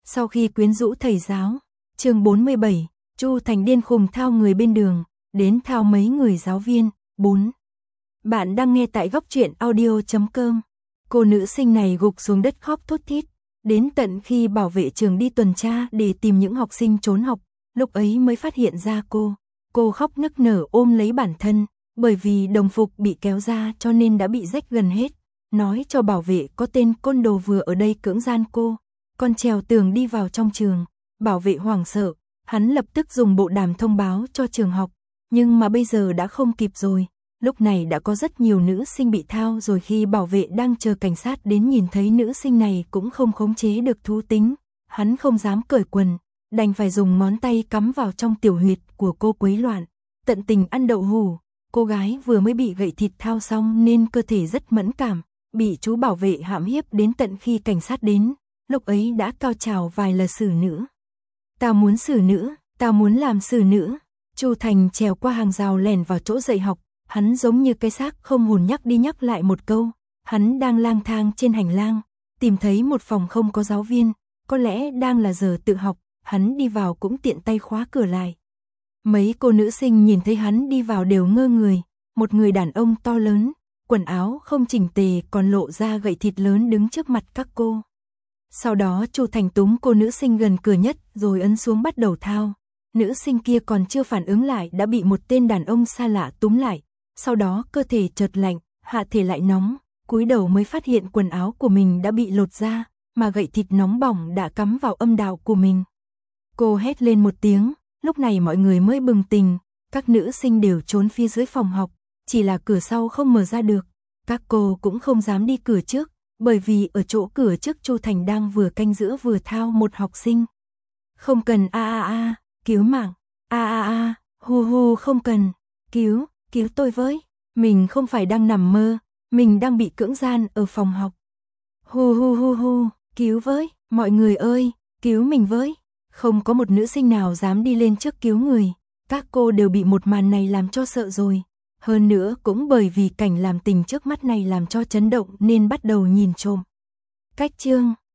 Sau khi quyến rũ thầy giáo, chương 47, Chu Thành điên khùng thao người bên đường, đến thao mấy người giáo viên. 4. Bạn đang nghe tại góc truyện audio.com. Cô nữ sinh này gục xuống đất khóc thút thít, đến tận khi bảo vệ trường đi tuần tra để tìm những học sinh trốn học, lúc ấy mới phát hiện ra cô. Cô khóc nức nở ôm lấy bản thân, bởi vì đồng phục bị kéo ra cho nên đã bị rách gần hết. Nói cho bảo vệ có tên côn đồ vừa ở đây cưỡng gian cô, còn trèo tường đi vào trong trường. Bảo vệ hoảng sợ, hắn lập tức dùng bộ đàm thông báo cho trường học, nhưng mà bây giờ đã không kịp rồi. Lúc này đã có rất nhiều nữ sinh bị thao rồi, khi bảo vệ đang chờ cảnh sát đến nhìn thấy nữ sinh này cũng không khống chế được thú tính. Hắn không dám cởi quần, đành phải dùng ngón tay cắm vào trong tiểu huyệt của cô quấy loạn, tận tình ăn đậu hủ. Cô gái vừa mới bị gậy thịt thao xong nên cơ thể rất mẫn cảm, bị chú bảo vệ hãm hiếp đến tận khi cảnh sát đến, lúc ấy đã cao trào vài lời xử nữ. Tao muốn xử nữ, tao muốn làm xử nữ. Chu Thành trèo qua hàng rào lẻn vào chỗ dạy học, hắn giống như cái xác không hồn nhắc đi nhắc lại một câu. Hắn đang lang thang trên hành lang, tìm thấy một phòng không có giáo viên, có lẽ đang là giờ tự học, hắn đi vào cũng tiện tay khóa cửa lại. Mấy cô nữ sinh nhìn thấy hắn đi vào đều ngơ người, một người đàn ông to lớn, quần áo không chỉnh tề còn lộ ra gậy thịt lớn đứng trước mặt các cô. Sau đó Chu Thành túm cô nữ sinh gần cửa nhất rồi ấn xuống bắt đầu thao. Nữ sinh kia còn chưa phản ứng lại đã bị một tên đàn ông xa lạ túm lại, sau đó cơ thể chợt lạnh, hạ thể lại nóng, cúi đầu mới phát hiện quần áo của mình đã bị lột ra, mà gậy thịt nóng bỏng đã cắm vào âm đạo của mình. Cô hét lên một tiếng, lúc này mọi người mới bừng tỉnh, các nữ sinh đều trốn phía dưới phòng học, chỉ là cửa sau không mở ra được. Các cô cũng không dám đi cửa trước, bởi vì ở chỗ cửa trước Chu Thành đang vừa canh giữa vừa thao một học sinh. Không cần cứu mạng, hu hu không cần, cứu tôi với, mình không phải đang nằm mơ, mình đang bị cưỡng gian ở phòng học. Hu hu, cứu với, mọi người ơi, cứu mình với. Không có một nữ sinh nào dám đi lên trước cứu người, các cô đều bị một màn này làm cho sợ rồi. Hơn nữa cũng bởi vì cảnh làm tình trước mắt này làm cho chấn động nên bắt đầu nhìn trộm. Cách chương